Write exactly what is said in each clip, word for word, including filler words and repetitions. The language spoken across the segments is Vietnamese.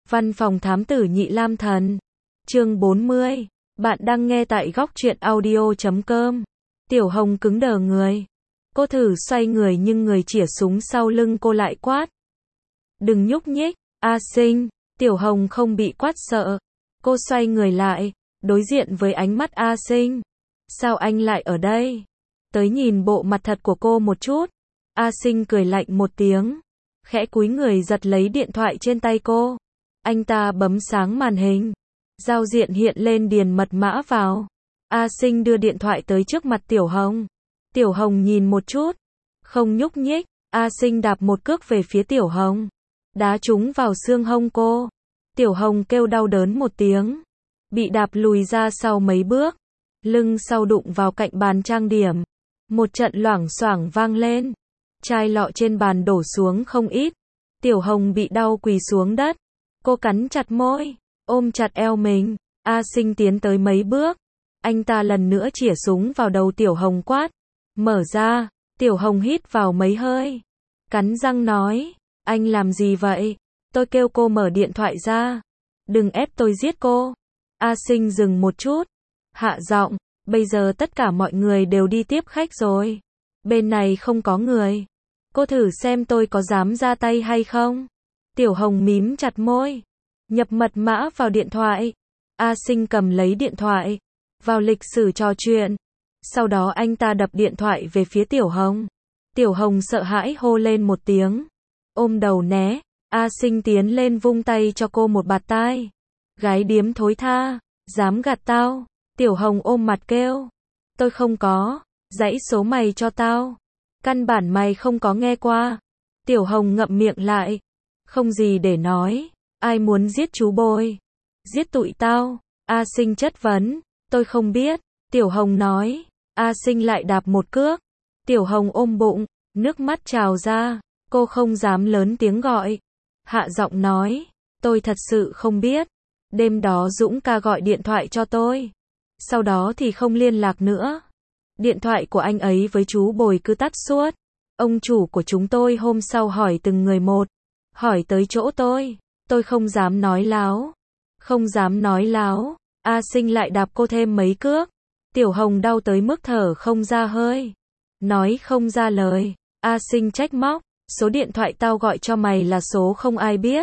Văn phòng thám tử Nhị Lam Thần. Chương bốn mươi. Bạn đang nghe tại góc truyện audio chấm com. Tiểu Hồng cứng đờ người. Cô thử xoay người nhưng người chĩa súng sau lưng cô lại quát. Đừng nhúc nhích, A Sinh. Tiểu Hồng không bị quát sợ. Cô xoay người lại, đối diện với ánh mắt A Sinh. Sao anh lại ở đây? Tới nhìn bộ mặt thật của cô một chút. A Sinh cười lạnh một tiếng. Khẽ cúi người giật lấy điện thoại trên tay cô. Anh ta bấm sáng màn hình. Giao diện hiện lên điền mật mã vào. A Sinh đưa điện thoại tới trước mặt Tiểu Hồng. Tiểu Hồng nhìn một chút. Không nhúc nhích. A Sinh đạp một cước về phía Tiểu Hồng. Đá trúng vào xương hông cô. Tiểu Hồng kêu đau đớn một tiếng. Bị đạp lùi ra sau mấy bước. Lưng sau đụng vào cạnh bàn trang điểm. Một trận loảng xoảng vang lên. Chai lọ trên bàn đổ xuống không ít. Tiểu Hồng bị đau quỳ xuống đất. Cô cắn chặt môi, ôm chặt eo mình. A Sinh tiến tới mấy bước. Anh ta lần nữa chĩa súng vào đầu Tiểu Hồng quát. Mở ra. Tiểu Hồng hít vào mấy hơi. Cắn răng nói. Anh làm gì vậy? Tôi kêu cô mở điện thoại ra. Đừng ép tôi giết cô. A Sinh dừng một chút. Hạ giọng. Bây giờ tất cả mọi người đều đi tiếp khách rồi. Bên này không có người. Cô thử xem tôi có dám ra tay hay không? Tiểu Hồng mím chặt môi. Nhập mật mã vào điện thoại. A Sinh cầm lấy điện thoại. Vào lịch sử trò chuyện. Sau đó anh ta đập điện thoại về phía Tiểu Hồng. Tiểu Hồng sợ hãi hô lên một tiếng. Ôm đầu né. A Sinh tiến lên vung tay cho cô một bạt tai. Gái điếm thối tha. Dám gạt tao. Tiểu Hồng ôm mặt kêu. Tôi không có. Dãy số mày cho tao. Căn bản mày không có nghe qua. Tiểu Hồng ngậm miệng lại. Không gì để nói. Ai muốn giết chú Bồi? Giết tụi tao. A Sinh chất vấn. Tôi không biết. Tiểu Hồng nói. A Sinh lại đạp một cước. Tiểu Hồng ôm bụng. Nước mắt trào ra. Cô không dám lớn tiếng gọi. Hạ giọng nói. Tôi thật sự không biết. Đêm đó Dũng ca gọi điện thoại cho tôi. Sau đó thì không liên lạc nữa. Điện thoại của anh ấy với chú Bồi cứ tắt suốt. Ông chủ của chúng tôi hôm sau hỏi từng người một. Hỏi tới chỗ tôi. Tôi không dám nói láo. Không dám nói láo. A Sinh lại đạp cô thêm mấy cước. Tiểu Hồng đau tới mức thở không ra hơi. Nói không ra lời. A Sinh trách móc. Số điện thoại tao gọi cho mày là số không ai biết.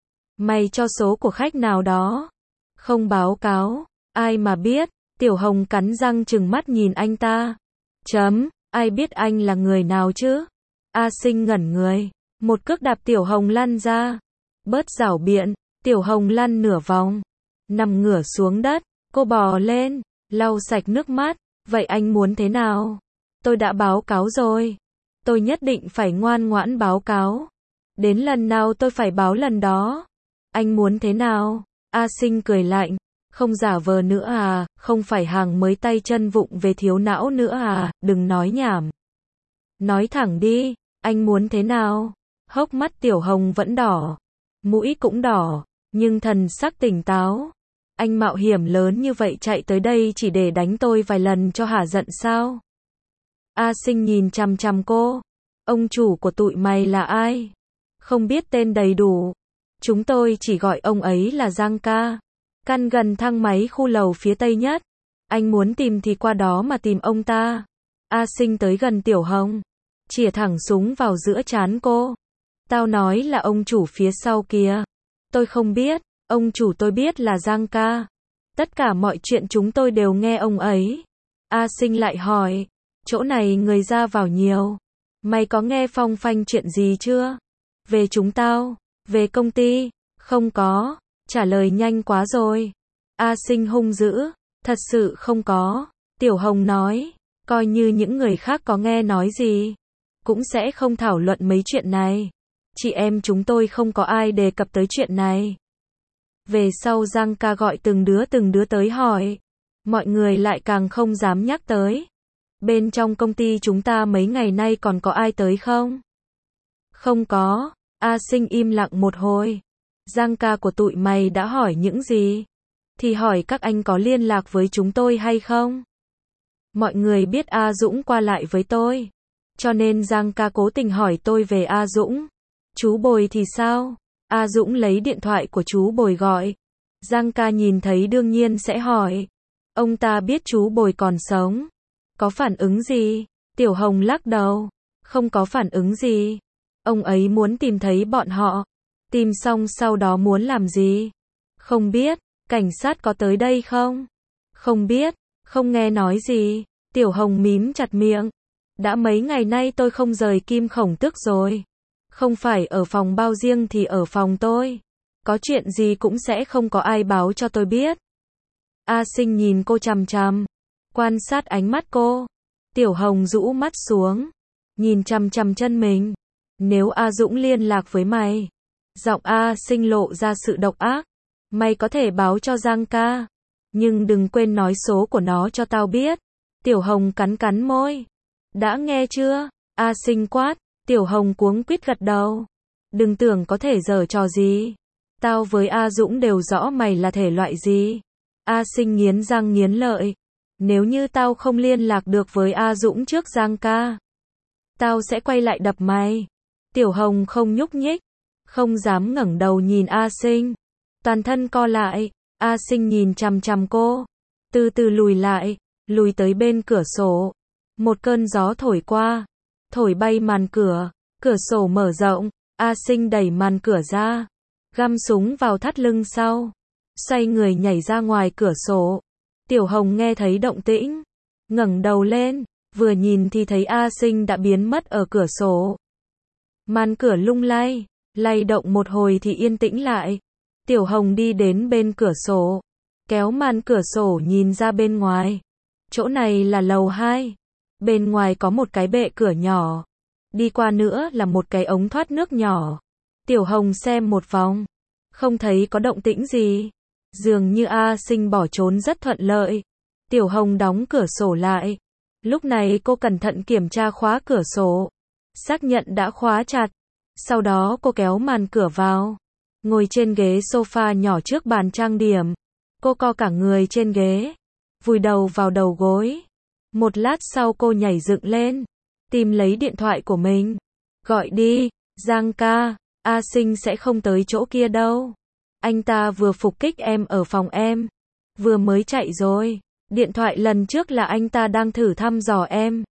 Mày cho số của khách nào đó. Không báo cáo. Ai mà biết. Tiểu Hồng cắn răng trừng mắt nhìn anh ta. Chấm. Ai biết anh là người nào chứ? A Sinh ngẩn người. Một cước đạp Tiểu Hồng lăn ra. Bớt giảo biện. Tiểu Hồng lăn nửa vòng. Nằm ngửa xuống đất. Cô bò lên. Lau sạch nước mắt. Vậy anh muốn thế nào? Tôi đã báo cáo rồi. Tôi nhất định phải ngoan ngoãn báo cáo. Đến lần nào tôi phải báo lần đó. Anh muốn thế nào? A Sinh cười lạnh. Không giả vờ nữa à, không phải hàng mới tay chân vụng về thiếu não nữa à, đừng nói nhảm. Nói thẳng đi, anh muốn thế nào? Hốc mắt Tiểu Hồng vẫn đỏ, mũi cũng đỏ, nhưng thần sắc tỉnh táo. Anh mạo hiểm lớn như vậy chạy tới đây chỉ để đánh tôi vài lần cho hả giận sao? A Sinh nhìn chằm chằm cô. Ông chủ của tụi mày là ai? Không biết tên đầy đủ. Chúng tôi chỉ gọi ông ấy là Giang ca. Căn gần thang máy khu lầu phía tây nhất. Anh muốn tìm thì qua đó mà tìm ông ta. A Sinh tới gần Tiểu Hồng. Chĩa thẳng súng vào giữa trán cô. Tao nói là ông chủ phía sau kia. Tôi không biết. Ông chủ tôi biết là Giang ca. Tất cả mọi chuyện chúng tôi đều nghe ông ấy. A Sinh lại hỏi. Chỗ này người ra vào nhiều. Mày có nghe phong phanh chuyện gì chưa? Về chúng tao. Về công ty. Không có. Trả lời nhanh quá rồi. A Sinh hung dữ. Thật sự không có. Tiểu Hồng nói. Coi như những người khác có nghe nói gì. Cũng sẽ không thảo luận mấy chuyện này. Chị em chúng tôi không có ai đề cập tới chuyện này. Về sau Giang ca gọi từng đứa từng đứa tới hỏi. Mọi người lại càng không dám nhắc tới. Bên trong công ty chúng ta mấy ngày nay còn có ai tới không? Không có. A Sinh im lặng một hồi. Giang ca của tụi mày đã hỏi những gì? Thì hỏi các anh có liên lạc với chúng tôi hay không? Mọi người biết A Dũng qua lại với tôi. Cho nên Giang ca cố tình hỏi tôi về A Dũng. Chú Bồi thì sao? A Dũng lấy điện thoại của chú Bồi gọi. Giang ca nhìn thấy đương nhiên sẽ hỏi. Ông ta biết chú Bồi còn sống. Có phản ứng gì? Tiểu Hồng lắc đầu. Không có phản ứng gì. Ông ấy muốn tìm thấy bọn họ. Tìm xong sau đó muốn làm gì? Không biết. Cảnh sát có tới đây không? Không biết. Không nghe nói gì. Tiểu Hồng mím chặt miệng. Đã mấy ngày nay tôi không rời Kim Khổng Tước rồi. Không phải ở phòng bao riêng thì ở phòng tôi. Có chuyện gì cũng sẽ không có ai báo cho tôi biết. A Sinh nhìn cô chằm chằm. Quan sát ánh mắt cô. Tiểu Hồng rũ mắt xuống. Nhìn chằm chằm chân mình. Nếu A Dũng liên lạc với mày. Giọng A Sinh lộ ra sự độc ác. Mày có thể báo cho Giang ca. Nhưng đừng quên nói số của nó cho tao biết. Tiểu Hồng cắn cắn môi. Đã nghe chưa? A Sinh quát. Tiểu Hồng cuống quýt gật đầu. Đừng tưởng có thể giở trò gì. Tao với A Dũng đều rõ mày là thể loại gì. A Sinh nghiến răng nghiến lợi. Nếu như tao không liên lạc được với A Dũng trước Giang ca. Tao sẽ quay lại đập mày. Tiểu Hồng không nhúc nhích. Không dám ngẩng đầu nhìn A Sinh. Toàn thân co lại. A Sinh nhìn chằm chằm cô. Từ từ lùi lại. Lùi tới bên cửa sổ. Một cơn gió thổi qua. Thổi bay màn cửa. Cửa sổ mở rộng. A Sinh đẩy màn cửa ra. Găm súng vào thắt lưng sau. Xoay người nhảy ra ngoài cửa sổ. Tiểu Hồng nghe thấy động tĩnh. Ngẩng đầu lên. Vừa nhìn thì thấy A Sinh đã biến mất ở cửa sổ. Màn cửa lung lay. Lay động một hồi thì yên tĩnh lại. Tiểu Hồng đi đến bên cửa sổ. Kéo màn cửa sổ nhìn ra bên ngoài. Chỗ này là lầu hai. Bên ngoài có một cái bệ cửa nhỏ. Đi qua nữa là một cái ống thoát nước nhỏ. Tiểu Hồng xem một vòng. Không thấy có động tĩnh gì. Dường như A Sinh bỏ trốn rất thuận lợi. Tiểu Hồng đóng cửa sổ lại. Lúc này cô cẩn thận kiểm tra khóa cửa sổ. Xác nhận đã khóa chặt. Sau đó cô kéo màn cửa vào. Ngồi trên ghế sofa nhỏ trước bàn trang điểm. Cô co cả người trên ghế. Vùi đầu vào đầu gối. Một lát sau cô nhảy dựng lên. Tìm lấy điện thoại của mình. Gọi đi. Giang ca. A Sinh sẽ không tới chỗ kia đâu. Anh ta vừa phục kích em ở phòng em. Vừa mới chạy rồi. Điện thoại lần trước là anh ta đang thử thăm dò em.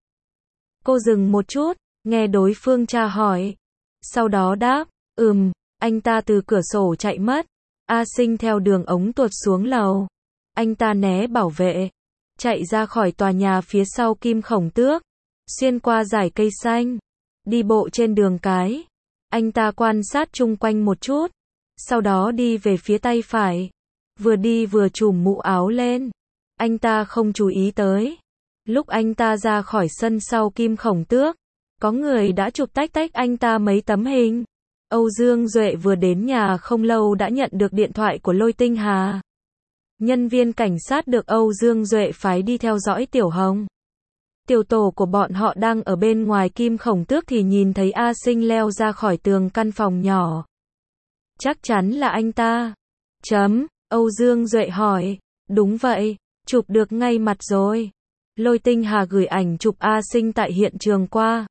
Cô dừng một chút. Nghe đối phương tra hỏi. Sau đó đáp. Ừm. Anh ta từ cửa sổ chạy mất. A Sinh theo đường ống tuột xuống lầu. Anh ta né bảo vệ. Chạy ra khỏi tòa nhà phía sau Kim Khổng Tước. Xuyên qua dải cây xanh. Đi bộ trên đường cái. Anh ta quan sát chung quanh một chút. Sau đó đi về phía tay phải. Vừa đi vừa trùm mũ áo lên. Anh ta không chú ý tới. Lúc anh ta ra khỏi sân sau Kim Khổng Tước. Có người đã chụp tách tách anh ta mấy tấm hình. Âu Dương Duệ vừa đến nhà không lâu đã nhận được điện thoại của Lôi Tinh Hà. Nhân viên cảnh sát được Âu Dương Duệ phái đi theo dõi Tiểu Hồng. Tiểu tổ của bọn họ đang ở bên ngoài Kim Khổng Tước thì nhìn thấy A Sinh leo ra khỏi tường căn phòng nhỏ. Chắc chắn là anh ta. Chấm, Âu Dương Duệ hỏi. Đúng vậy, chụp được ngay mặt rồi. Lôi Tinh Hà gửi ảnh chụp A Sinh tại hiện trường qua.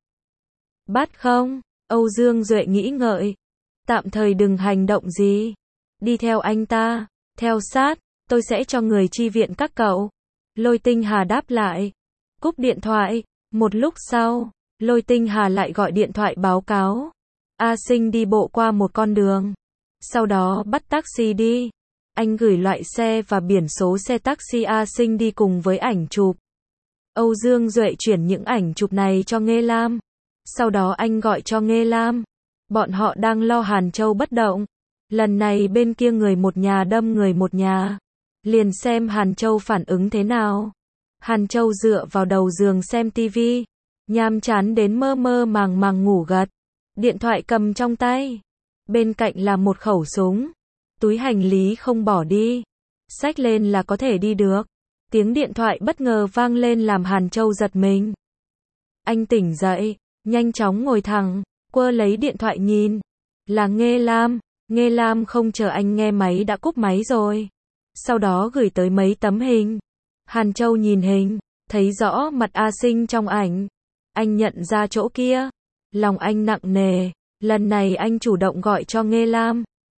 Bắt không? Âu Dương Duệ nghĩ ngợi. Tạm thời đừng hành động gì. Đi theo anh ta. Theo sát, tôi sẽ cho người chi viện các cậu. Lôi Tinh Hà đáp lại. Cúp điện thoại. Một lúc sau, Lôi Tinh Hà lại gọi điện thoại báo cáo. A Sinh đi bộ qua một con đường. Sau đó bắt taxi đi. Anh gửi loại xe và biển số xe taxi A Sinh đi cùng với ảnh chụp. Âu Dương Duệ chuyển những ảnh chụp này cho Nghê Lam. Sau đó anh gọi cho Nghê Lam. Bọn họ đang lo Hàn Châu bất động. Lần này bên kia người một nhà đâm người một nhà. Liền xem Hàn Châu phản ứng thế nào. Hàn Châu dựa vào đầu giường xem tivi. Nhàm chán đến mơ mơ màng màng ngủ gật. Điện thoại cầm trong tay. Bên cạnh là một khẩu súng. Túi hành lý không bỏ đi. Xách lên là có thể đi được. Tiếng điện thoại bất ngờ vang lên làm Hàn Châu giật mình. Anh tỉnh dậy. Nhanh chóng ngồi thẳng. Quơ lấy điện thoại nhìn. Là Nghê Lam. Nghê Lam không chờ anh nghe máy đã cúp máy rồi. Sau đó gửi tới mấy tấm hình. Hàn Châu nhìn hình. Thấy rõ mặt A Sinh trong ảnh. Anh nhận ra chỗ kia. Lòng anh nặng nề. Lần này anh chủ động gọi cho Nghê Lam.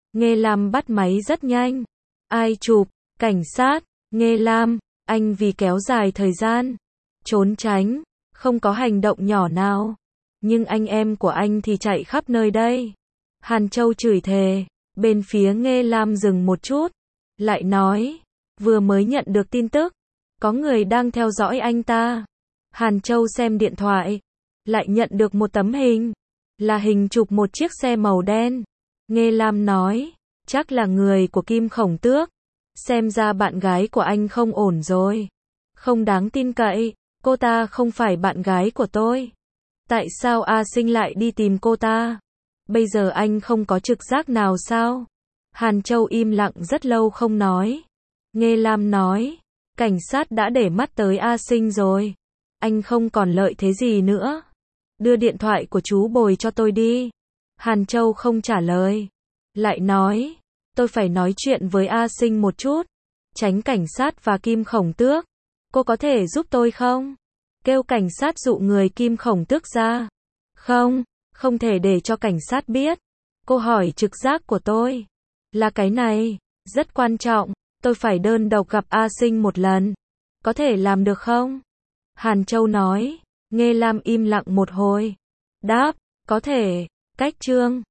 Nghê Lam bắt máy rất nhanh. Ai chụp? Cảnh sát. Nghê Lam, anh vì kéo dài thời gian, trốn tránh, không có hành động nhỏ nào. Nhưng anh em của anh thì chạy khắp nơi đây. Hàn Châu chửi thề. Bên phía Nghê Lam dừng một chút, lại nói, vừa mới nhận được tin tức, có người đang theo dõi anh ta. Hàn Châu xem điện thoại, lại nhận được một tấm hình, là hình chụp một chiếc xe màu đen. Nghê Lam nói, chắc là người của Kim Khổng Tước. Xem ra bạn gái của anh không ổn rồi. Không đáng tin cậy, cô ta không phải bạn gái của tôi. Tại sao A Sinh lại đi tìm cô ta? Bây giờ anh không có trực giác nào sao? Hàn Châu im lặng rất lâu không nói. Nghê Lam nói, cảnh sát đã để mắt tới A Sinh rồi. Anh không còn lợi thế gì nữa. Đưa điện thoại của chú Bồi cho tôi đi. Hàn Châu không trả lời. Lại nói, tôi phải nói chuyện với A Sinh một chút. Tránh cảnh sát và Kim Khổng Tước. Cô có thể giúp tôi không? Kêu cảnh sát dụ người Kim Khổng Tước ra. Không, không thể để cho cảnh sát biết. Cô hỏi trực giác của tôi. Là cái này, rất quan trọng. Tôi phải đơn độc gặp A Sinh một lần. Có thể làm được không? Hàn Châu nói. Nghê Lam im lặng một hồi. Đáp, có thể. Cách chương